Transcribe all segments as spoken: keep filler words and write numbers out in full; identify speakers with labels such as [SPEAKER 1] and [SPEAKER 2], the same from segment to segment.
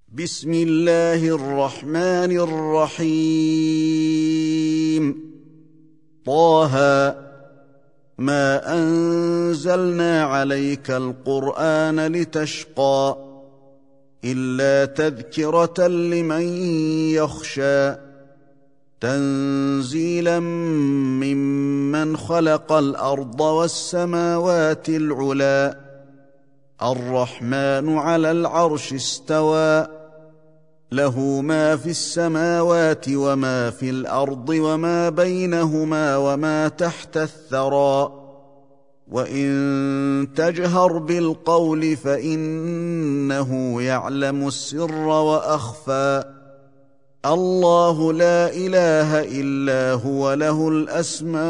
[SPEAKER 1] بسم الله الرحمن الرحيم. طه ما أنزلنا عليك القرآن لتشقى إلا تذكرة لمن يخشى تنزيلا ممن خلق الأرض والسماوات العلى الرحمن على العرش استوى له ما في السماوات وما في الأرض وما بينهما وما تحت الثرى وإن تجهر بالقول فإنه يعلم السر وأخفى الله لا إله إلا هو له الأسماء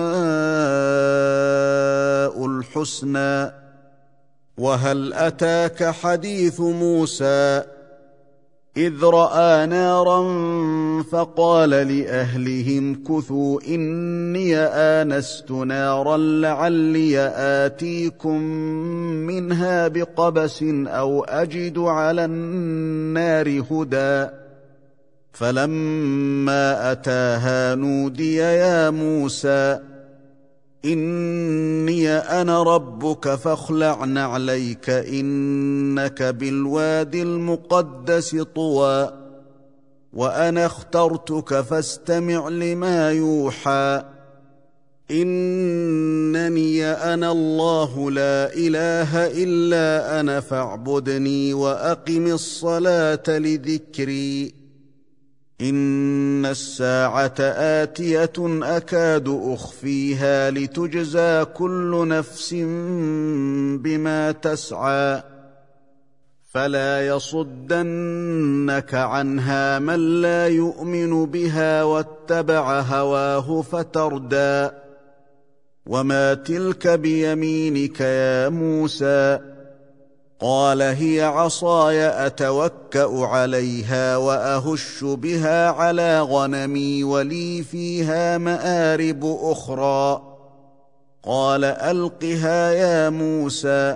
[SPEAKER 1] الحسنى. وهل أتاك حديث موسى إذ رأى نارا فقال لأهلهم كثوا إني آنست نارا لعلي آتيكم منها بقبس أو أجد على النار هدى فلما أتاها نودي يا موسى إني أنا ربك فاخلع نعليك إنك بالوادي المقدس طوى وأنا اخترتك فاستمع لما يوحى إنني أنا الله لا إله إلا أنا فاعبدني وأقم الصلاة لذكري إن الساعة آتية أكاد أخفيها لتجزى كل نفس بما تسعى فلا يصدنك عنها من لا يؤمن بها واتبع هواه فتردى وما تلك بيمينك يا موسى قال هي عصاي أتوكأ عليها وأهش بها على غنمي ولي فيها مآرب أخرى قال ألقها يا موسى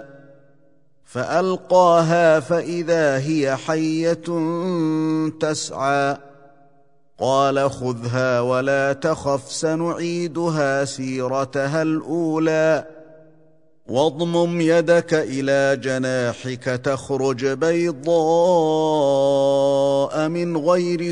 [SPEAKER 1] فألقاها فإذا هي حية تسعى قال خذها ولا تخف سنعيدها سيرتها الأولى واضمم يدك إلى جناحك تخرج بيضاء من غير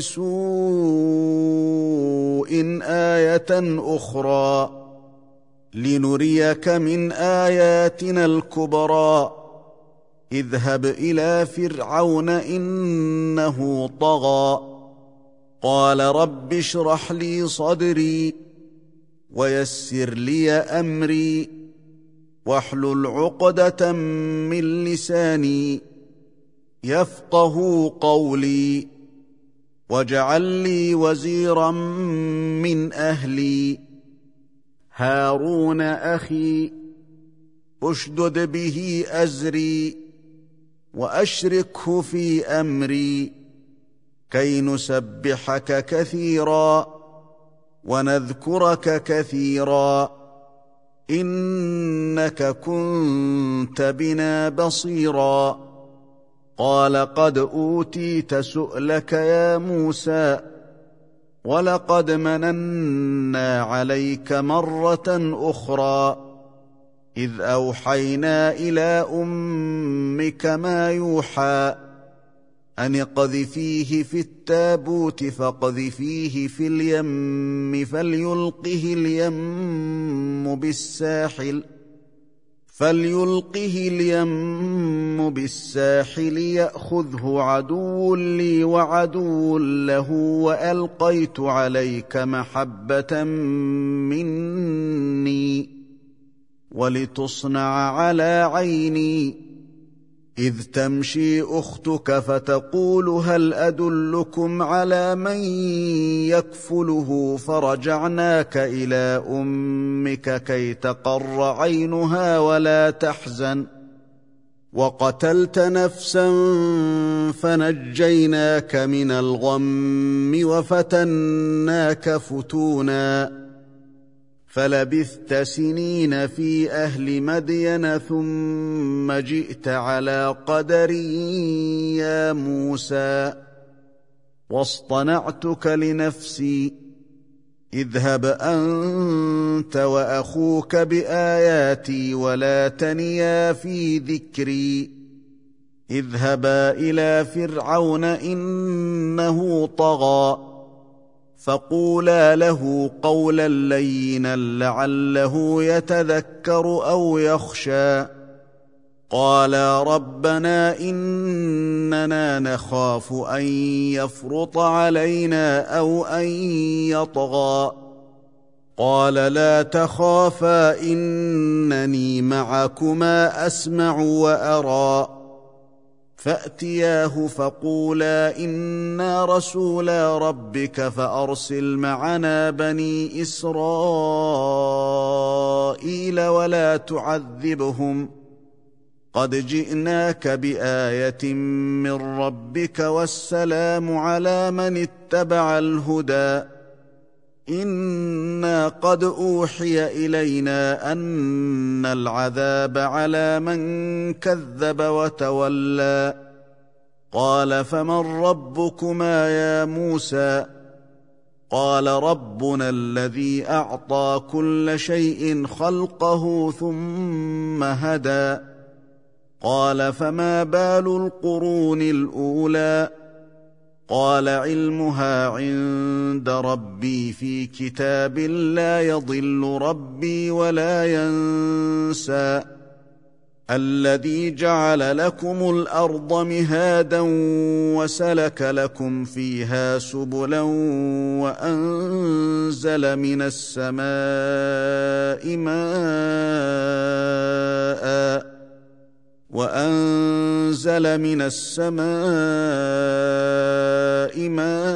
[SPEAKER 1] سوء آية أخرى لنريك من آياتنا الكبرى اذهب إلى فرعون إنه طغى قال رب اشرح لي صدري ويسر لي أمري واحلل عقدة من لساني يفقهوا قولي واجعل لي وزيرا من أهلي هارون أخي اشدد به أزري وأشركه في أمري كي نسبحك كثيرا ونذكرك كثيرا إنك كنت بنا بصيرا قال قد أوتيت سؤلك يا موسى ولقد مننا عليك مرة أخرى إذ أوحينا إلى أمك ما يوحى أن اقذفيه في التابوت فاقذفيه في اليم فليلقه اليم بالساحل فليلقه اليم بالساحل يأخذه عدو لي وعدو له وألقيت عليك محبة مني ولتصنع على عيني إذ تمشي أختك فتقول هل أدلكم على من يكفله فرجعناك إلى أمك كي تقر عينها ولا تحزن وقتلت نفسا فنجيناك من الغم وفتناك فتونا فلبثت سنين في أهل مدين ثم جئت على قدر يا موسى واصطنعتك لنفسي اذهب أنت وأخوك بآياتي ولا تنيا في ذكري اذهبا إلى فرعون إنه طغى فقولا له قولا لينا لعله يتذكر أو يخشى قالا ربنا إننا نخاف أن يفرط علينا أو أن يطغى قال لا تخافا إنني معكما أسمع وأرى فأتياه فقولا إنا رسولا ربك فأرسل معنا بني إسرائيل ولا تعذبهم قد جئناك بآية من ربك والسلام على من اتبع الهدى إنا قد أوحي إلينا أن العذاب على من كذب وتولى قال فمن ربكما يا موسى قال ربنا الذي أعطى كل شيء خلقه ثم هدى قال فما بال القرون الأولى قال علمها عند ربي في كتاب لا يضل ربي ولا ينسى الذي جعل لكم الأرض مهادا وسلك لكم فيها سبلا وأنزل من السماء ماء وأنزل من السماء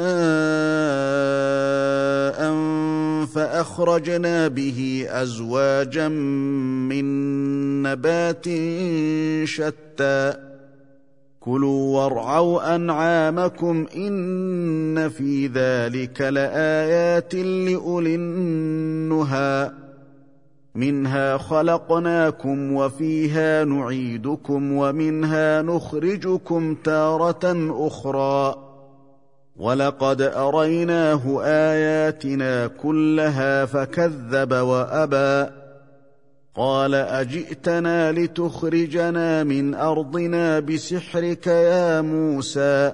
[SPEAKER 1] ماء فأخرجنا به أزواجا من نبات شتى كلوا وارعوا أنعامكم إن في ذلك لآيات لأولي النهى منها خلقناكم وفيها نعيدكم ومنها نخرجكم تارة أخرى ولقد أريناه آياتنا كلها فكذب وأبى قال أجئتنا لتخرجنا من أرضنا بسحرك يا موسى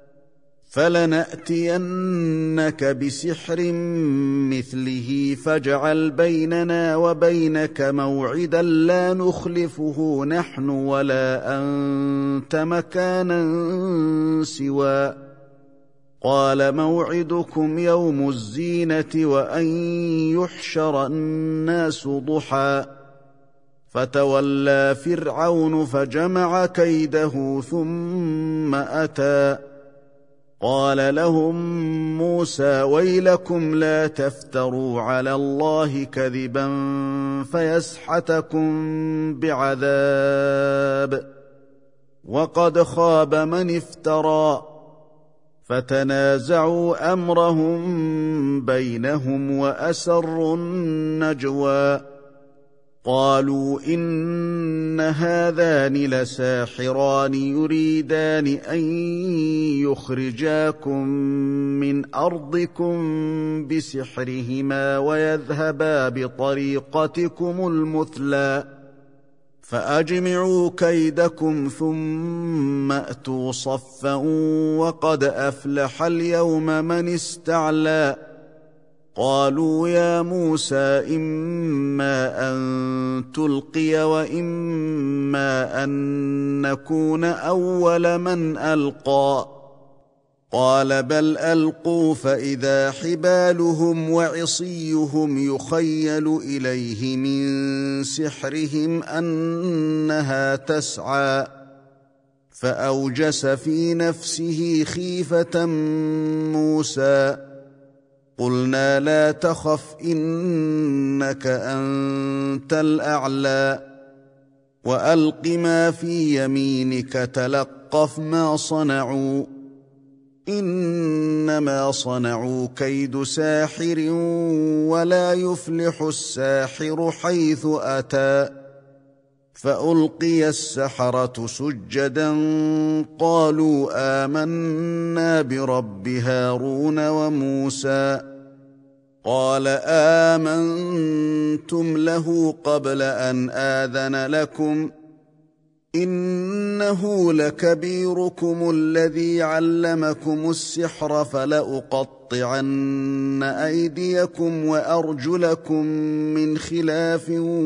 [SPEAKER 1] فلنأتينك بسحر مثله فاجعل بيننا وبينك موعدا لا نخلفه نحن ولا أنت مكانا سوى قال موعدكم يوم الزينة وأن يحشر الناس ضحى فتولى فرعون فجمع كيده ثم أتى قال لهم موسى ويلكم لا تفتروا على الله كذبا فيسحتكم بعذاب وقد خاب من افترى فتنازعوا أمرهم بينهم وأسروا النجوى قالوا إن هذان لساحران يريدان أن يخرجاكم من أرضكم بسحرهما ويذهبا بطريقتكم المثلى فأجمعوا كيدكم ثم أتوا صفا وقد أفلح اليوم من استعلى قالوا يا موسى إما أن تلقي وإما أن نكون أول من ألقى قال بل ألقوا فإذا حبالهم وعصيهم يخيل إليه من سحرهم أنها تسعى فأوجس في نفسه خيفة موسى قلنا لا تخف إنك أنت الأعلى وألق ما في يمينك تلقف ما صنعوا إنما صنعوا كيد ساحر ولا يفلح الساحر حيث أتى. فألقي السحرة سجدا قالوا آمنا برب هارون وموسى. قال آمنتم له قبل أن آذن لكم إنه لكبيركم الذي علمكم السحر فلأقطعن أيديكم وأرجلكم من خلاف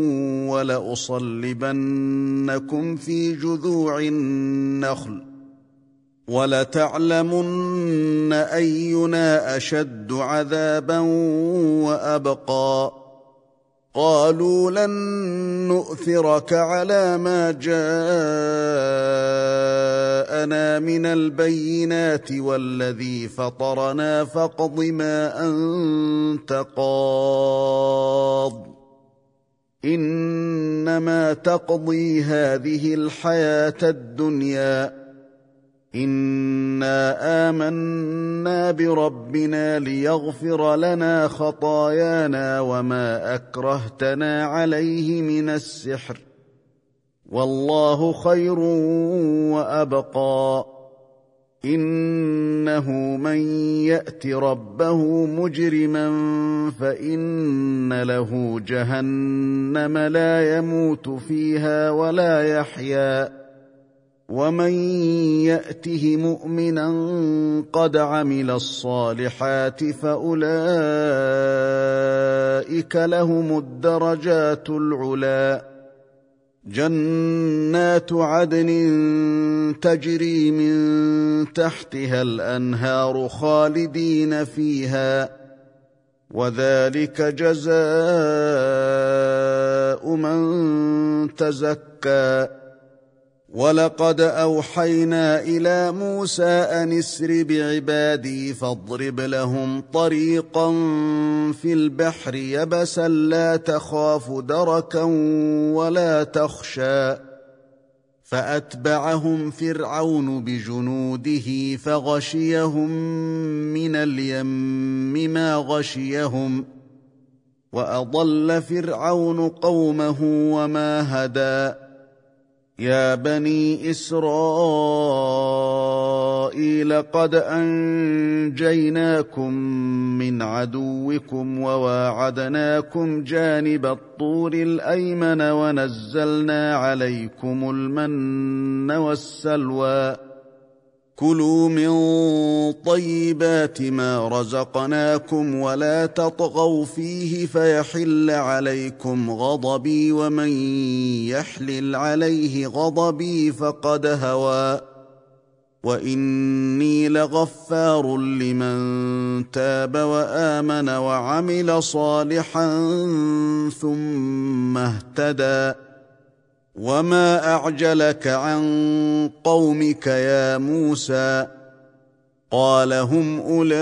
[SPEAKER 1] ولأصلبنكم في جذوع النخل ولتعلمن أينا أشد عذابا وأبقى. قالوا لن نؤثرك على ما جاءنا من البينات والذي فطرنا فاقض ما أنت قاض إنما تقضي هذه الحياة الدنيا إنا آمنا بربنا ليغفر لنا خطايانا وما أكرهتنا عليه من السحر والله خير وأبقى. إنه من يأت ربه مجرما فإن له جهنم لا يموت فيها ولا يحيا ومن يأته مؤمنا قد عمل الصالحات فأولئك لهم الدرجات العلى جنات عدن تجري من تحتها الأنهار خالدين فيها وذلك جزاء من تزكى. ولقد أوحينا إلى موسى أن اسر بعبادي فاضرب لهم طريقا في البحر يبسا لا تخاف دركا ولا تخشى. فأتبعهم فرعون بجنوده فغشيهم من اليم ما غشيهم وأضل فرعون قومه وما هدى. يا بني إسرائيل قد أنجيناكم من عدوكم وواعدناكم جانب الطور الأيمن ونزلنا عليكم المن والسلوى. كلوا من طيبات ما رزقناكم ولا تطغوا فيه فيحل عليكم غضبي ومن يحلل عليه غضبي فقد هوى. وإني لغفار لمن تاب وآمن وعمل صالحا ثم اهتدى. وما أعجلك عن قومك يا موسى؟ قال هم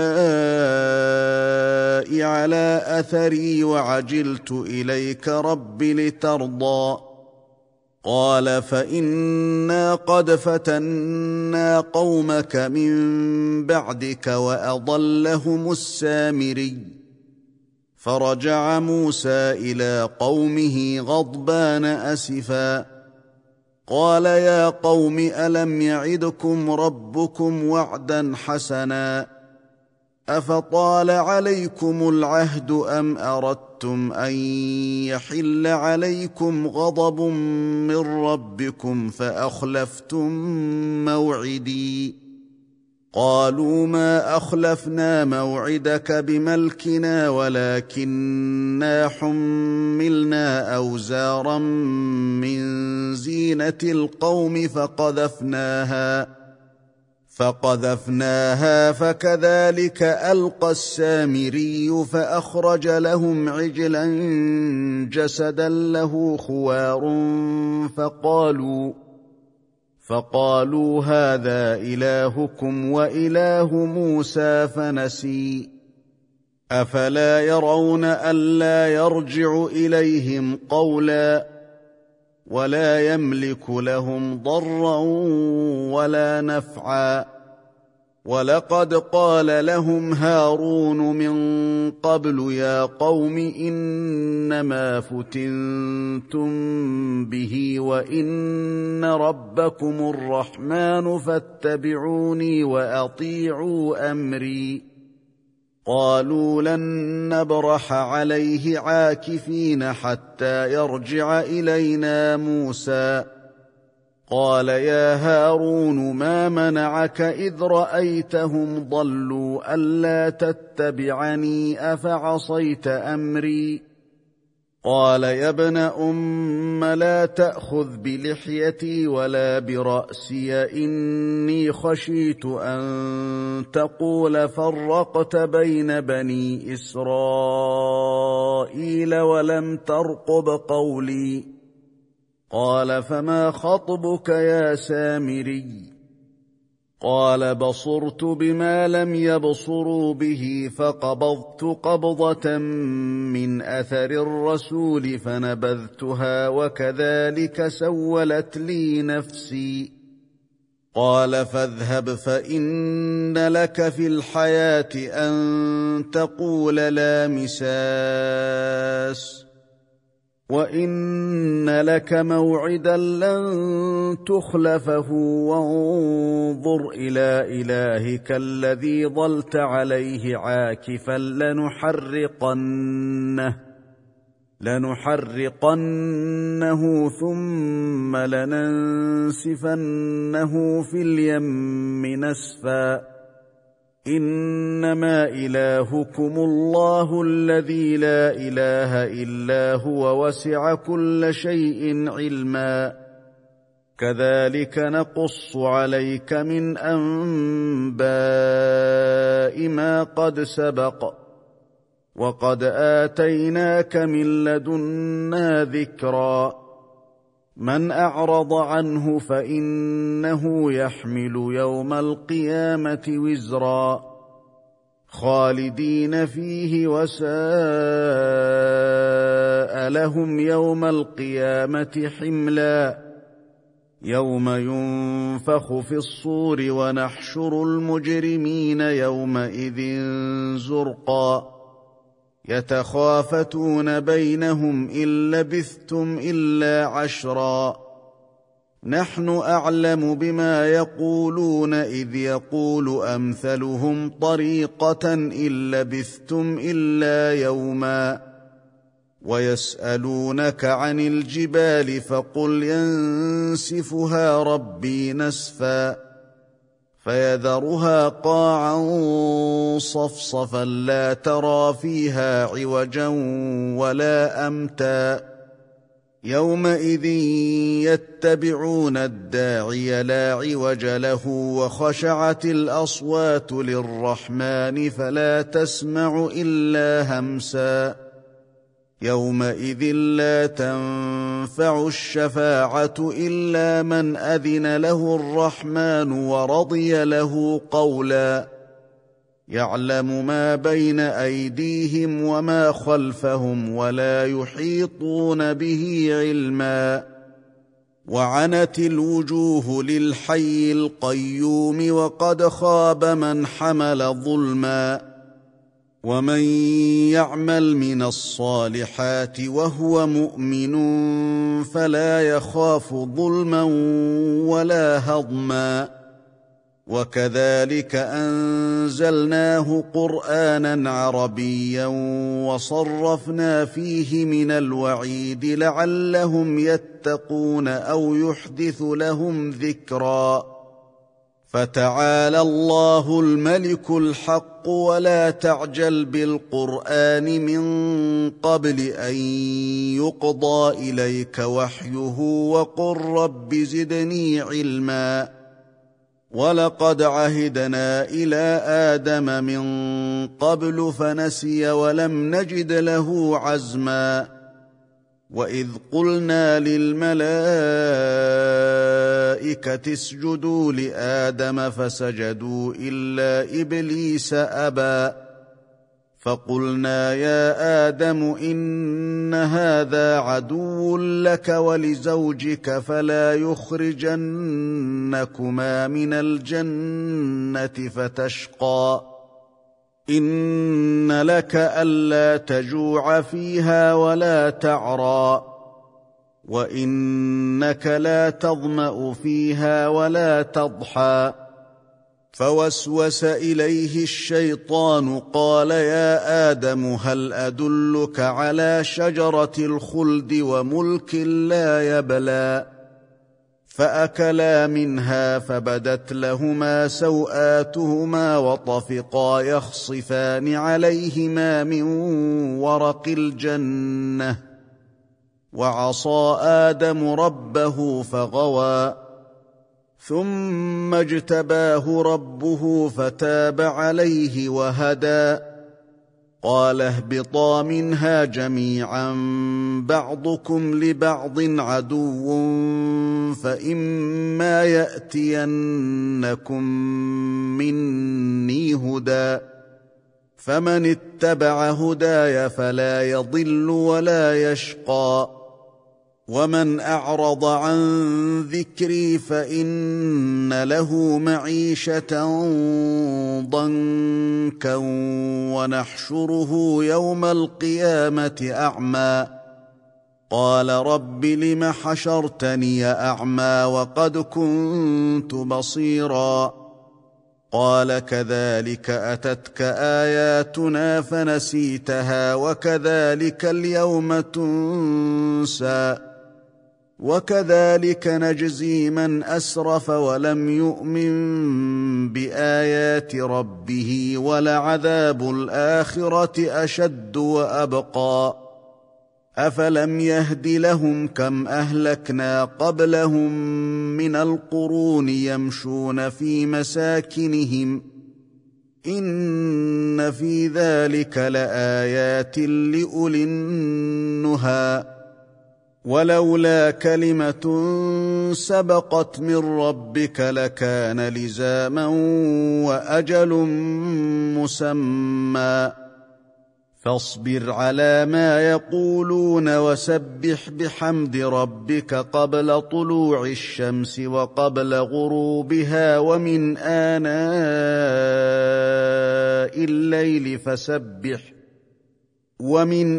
[SPEAKER 1] أولئك على أثري وعجلت إليك رب لترضى. قال فإنا قد فتنا قومك من بعدك وأضلهم السامري. فرجع موسى إلى قومه غضبان أسفا قال يا قوم ألم يعدكم ربكم وعدا حسنا أفطال عليكم العهد أم أردتم أن يحل عليكم غضب من ربكم فأخلفتم موعدي. قالوا ما أخلفنا موعدك بملكنا ولكننا حملنا أوزارا من زينة القوم فقذفناها فقذفناها فكذلك ألقى السامري فأخرج لهم عجلا جسدا له خوار فقالوا فقالوا هذا إلهكم وإله موسى فنسي. أفلا يرون ألا يرجع إليهم قولا ولا يملك لهم ضرا ولا نفعا. ولقد قال لهم هارون من قبل يا قوم إنما فتنتم به وإن ربكم الرحمن فاتبعوني وأطيعوا أمري قالوا لن نبرح عليه عاكفين حتى يرجع إلينا موسى قال يا هارون ما منعك إذ رأيتهم ضلوا ألا تتبعني أفعصيت أمري قال يا ابن أم لا تأخذ بلحيتي ولا برأسي إني خشيت أن تقول فرقت بين بني إسرائيل ولم ترقب قولي قال فما خطبك يا سامري قال بصرت بما لم يبصروا به فقبضت قبضة من أثر الرسول فنبذتها وكذلك سولت لي نفسي قال فاذهب فإن لك في الحياة أن تقول لا مساس وإن لك موعدا لن تخلفه وانظر إلى إلهك الذي ظلت عليه عاكفا لنحرقنه لنحرقنه ثم لننسفنه في اليم نسفا إنما إلهكم الله الذي لا إله إلا هو وسع كل شيء علما كذلك نقص عليك من أنباء ما قد سبق وقد آتيناك من لدنا ذكرا من أعرض عنه فإنه يحمل يوم القيامة وزرا خالدين فيه وساء لهم يوم القيامة حملا يوم ينفخ في الصور ونحشر المجرمين يومئذ زرقا يتخافتون بينهم إن لبثتم إلا عشرا نحن أعلم بما يقولون إذ يقول أمثلهم طريقة إن لبثتم إلا يوما ويسألونك عن الجبال فقل ينسفها ربي نسفا فيذرها قاعا صفصفا لا ترى فيها عوجا ولا أمتا يومئذ يتبعون الداعي لا عوج له وخشعت الأصوات للرحمن فلا تسمع إلا همسا يومئذ لا تنفع الشفاعة إلا من أذن له الرحمن ورضي له قولا يعلم ما بين أيديهم وما خلفهم ولا يحيطون به علما وعنت الوجوه للحي القيوم وقد خاب من حمل ظلما ومن يعمل من الصالحات وهو مؤمن فلا يخاف ظلما ولا هضما وكذلك أنزلناه قرآنا عربيا وصرفنا فيه من الوعيد لعلهم يتقون أو يحدث لهم ذكرا فتعالى الله الملك الحق ولا تعجل بالقرآن من قبل أن يقضى إليك وحيه وقل رب زدني علما ولقد عهدنا إلى آدم من قبل فنسي ولم نجد له عزما وإذ قلنا للملائكة اسجدوا لآدم فسجدوا إلا إبليس أبى فقلنا يا آدم إن هذا عدو لك ولزوجك فلا يخرجنكما من الجنة فتشقى إن لك ألا تجوع فيها ولا تعرى وإنك لا تظمأ فيها ولا تضحى فوسوس إليه الشيطان قال يا آدم هل أدلك على شجرة الخلد وملك لا يبلى فأكلا منها فبدت لهما سوآتهما وطفقا يخصفان عليهما من ورق الجنة وعصى آدم ربه فغوى ثم اجتباه ربه فتاب عليه وهدى قال اهبطا منها جميعا بعضكم لبعض عدو فإما يأتينكم مني هدى فمن اتبع هداي فلا يضل ولا يشقى ومن أعرض عن ذكري فإن له معيشة ضنكا ونحشره يوم القيامة أعمى قال رب لم حشرتني أعمى وقد كنت بصيرا قال كذلك أتتك آياتنا فنسيتها وكذلك اليوم تنسى وكذلك نجزي من أسرف ولم يؤمن بآيات ربه ولعذاب الآخرة أشد وأبقى أفلم يهد لهم كم أهلكنا قبلهم من القرون يمشون في مساكنهم إن في ذلك لآيات لأولي النهى ولولا كلمة سبقت من ربك لكان لزاما وأجل مسمى فاصبر على ما يقولون وسبح بحمد ربك قبل طلوع الشمس وقبل غروبها ومن آناء الليل فسبح ومن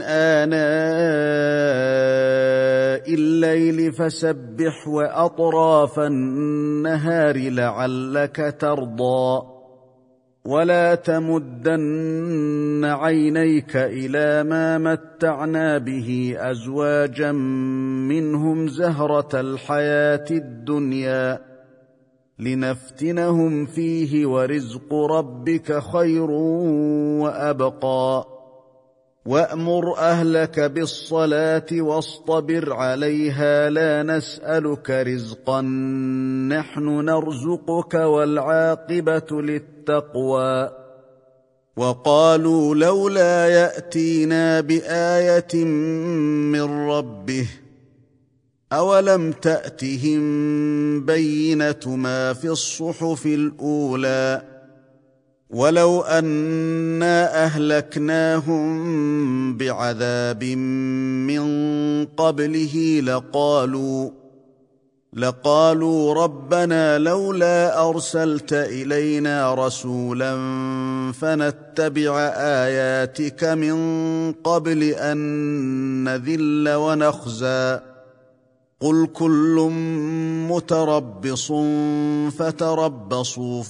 [SPEAKER 1] آناء الليل فسبح وأطراف النهار لعلك ترضى ولا تمدن عينيك إلى ما متعنا به أزواجا منهم زهرة الحياة الدنيا لنفتنهم فيه ورزق ربك خير وأبقى وأمر أهلك بالصلاة واصطبر عليها لا نسألك رزقا نحن نرزقك والعاقبة للتقوى وقالوا لولا يأتينا بآية من ربه أولم تأتهم بينة ما في الصحف الأولى ولو أنا أهلكناهم بعذاب من قبله لقالوا لقالوا ربنا لولا أرسلت إلينا رسولا فنتبع آياتك من قبل أن نذل ونخزى قل كل متربص فتربصوا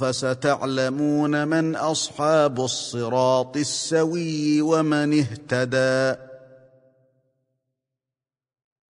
[SPEAKER 1] فستعلمون من أصحاب الصراط السوي ومن اهتدى